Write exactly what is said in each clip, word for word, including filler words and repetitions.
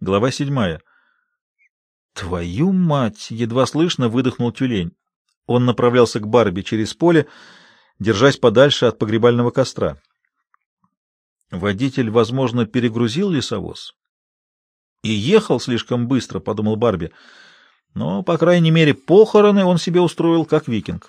Глава седьмая. «Твою мать!» — едва слышно выдохнул тюлень. Он направлялся к Барби через поле, держась подальше от погребального костра. Водитель, возможно, перегрузил лесовоз и ехал слишком быстро, — подумал Барби. Но, по крайней мере, похороны он себе устроил как викинг.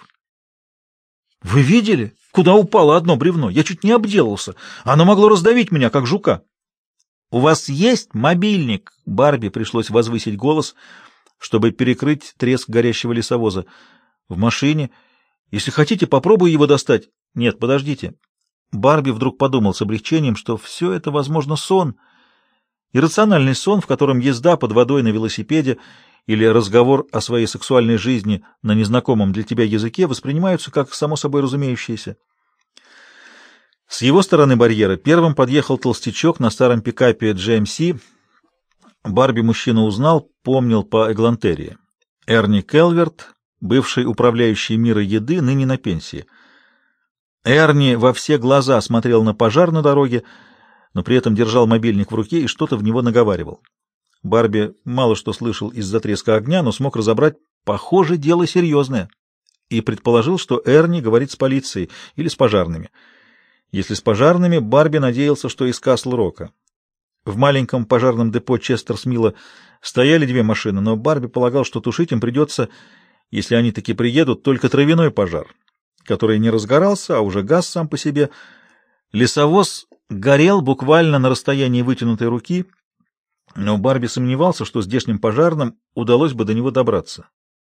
«Вы видели, куда упало одно бревно? Я чуть не обделался. Оно могло раздавить меня, как жука». «У вас есть мобильник?» Барби пришлось возвысить голос, чтобы перекрыть треск горящего лесовоза. «В машине. Если хотите, попробую его достать». «Нет, подождите». Барби вдруг подумал с облегчением, что все это, возможно, сон. Иррациональный сон, в котором езда под водой на велосипеде или разговор о своей сексуальной жизни на незнакомом для тебя языке воспринимаются как само собой разумеющееся. С его стороны барьера первым подъехал толстячок на старом пикапе джи эм си. Барби мужчину узнал, помнил по эглантерии. Эрни Келверт, бывший управляющий мира еды, ныне на пенсии. Эрни во все глаза смотрел на пожар на дороге, но при этом держал мобильник в руке и что-то в него наговаривал. Барби мало что слышал из-за треска огня, но смог разобрать, похоже, дело серьезное, и предположил, что Эрни говорит с полицией или с пожарными. Если с пожарными, Барби надеялся, что из Касл-Рока. В маленьком пожарном депо Честерс-Милла стояли две машины, но Барби полагал, что тушить им придется, если они таки приедут, только травяной пожар, который не разгорался, а уже гас сам по себе. Лесовоз горел буквально на расстоянии вытянутой руки, но Барби сомневался, что здешним пожарным удалось бы до него добраться.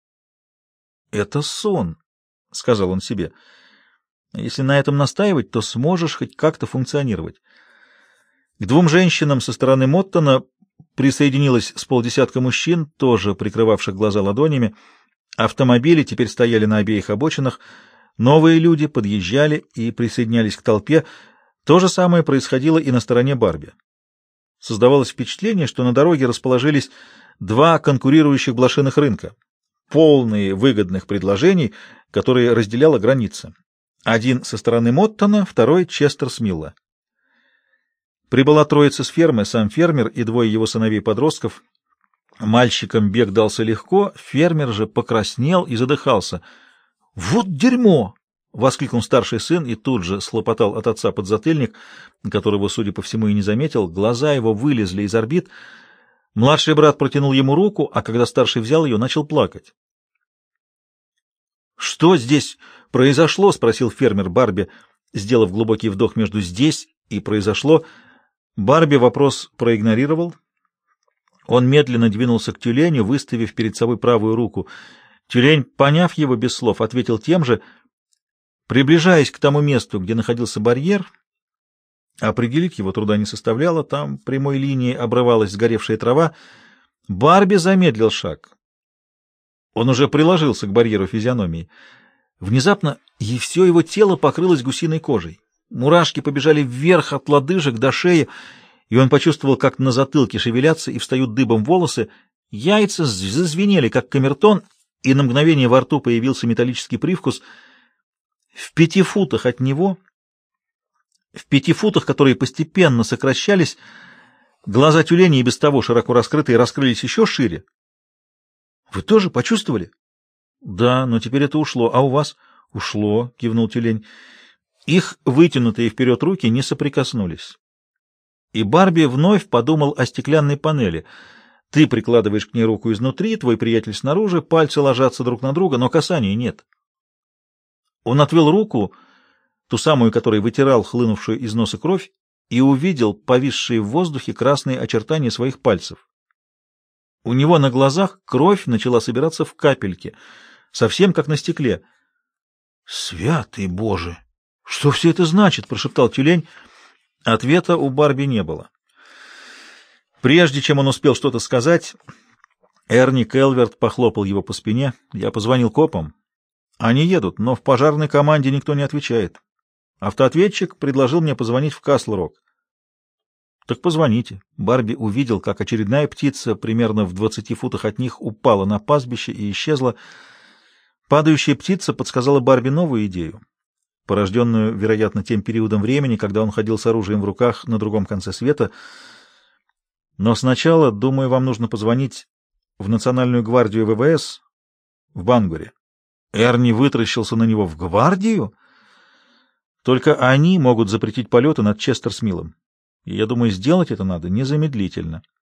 «Это сон», — сказал он себе. «Если на этом настаивать, то сможешь хоть как-то функционировать». К двум женщинам со стороны Моттона присоединилось с полдесятка мужчин, тоже прикрывавших глаза ладонями. Автомобили теперь стояли на обеих обочинах. Новые люди подъезжали и присоединялись к толпе. То же самое происходило и на стороне Барби. Создавалось впечатление, что на дороге расположились два конкурирующих блошиных рынка, полные выгодных предложений, которые разделяла граница. Один со стороны Моттона, второй — Честерс-Милла. Прибыла троица с фермы, сам фермер и двое его сыновей-подростков. Мальчикам бег дался легко, фермер же покраснел и задыхался. «Вот дерьмо!» — воскликнул старший сын и тут же слопотал от отца подзатыльник, которого, судя по всему, и не заметил. Глаза его вылезли из орбит. Младший брат протянул ему руку, а когда старший взял ее, начал плакать. «Что здесь произошло?» — спросил фермер Барби, сделав глубокий вдох между «здесь» и «произошло». Барби вопрос проигнорировал. Он медленно двинулся к тюленю, выставив перед собой правую руку. Тюлень, поняв его без слов, ответил тем же. Приближаясь к тому месту, где находился барьер, определить его труда не составляло, там прямой линией обрывалась сгоревшая трава, Барби замедлил шаг. Он уже приложился к барьеру физиономии. Внезапно и все его тело покрылось гусиной кожей. Мурашки побежали вверх от лодыжек до шеи, и он почувствовал, как на затылке шевелятся и встают дыбом волосы. Яйца зазвенели, как камертон, и на мгновение во рту появился металлический привкус. В пяти футах от него, в пяти футах, которые постепенно сокращались, глаза тюленя, и без того широко раскрытые, раскрылись еще шире. — Вы тоже почувствовали? — Да, но теперь это ушло. А у вас? — Ушло, — кивнул тюлень. Их вытянутые вперед руки не соприкоснулись. И Барби вновь подумал о стеклянной панели. Ты прикладываешь к ней руку изнутри, твой приятель снаружи, пальцы ложатся друг на друга, но касания нет. Он отвел руку, ту самую, которой вытирал хлынувшую из носа кровь, и увидел повисшие в воздухе красные очертания своих пальцев. У него на глазах кровь начала собираться в капельки, совсем как на стекле. «Святый Боже! Что все это значит?» — прошептал тюлень. Ответа у Барби не было. Прежде чем он успел что-то сказать, Эрни Келверт похлопал его по спине. «Я позвонил копам. Они едут, но в пожарной команде никто не отвечает. Автоответчик предложил мне позвонить в Касл-Рок». «Так позвоните». Барби увидел, как очередная птица примерно в двадцати футах от них упала на пастбище и исчезла. Падающая птица подсказала Барби новую идею, порожденную, вероятно, тем периодом времени, когда он ходил с оружием в руках на другом конце света. Но сначала, думаю, вам нужно позвонить в Национальную гвардию ВВС в Бангуре. Эрни вытращился на него. В гвардию? Только они могут запретить полеты над Честерсмиллом. И я думаю, сделать это надо незамедлительно.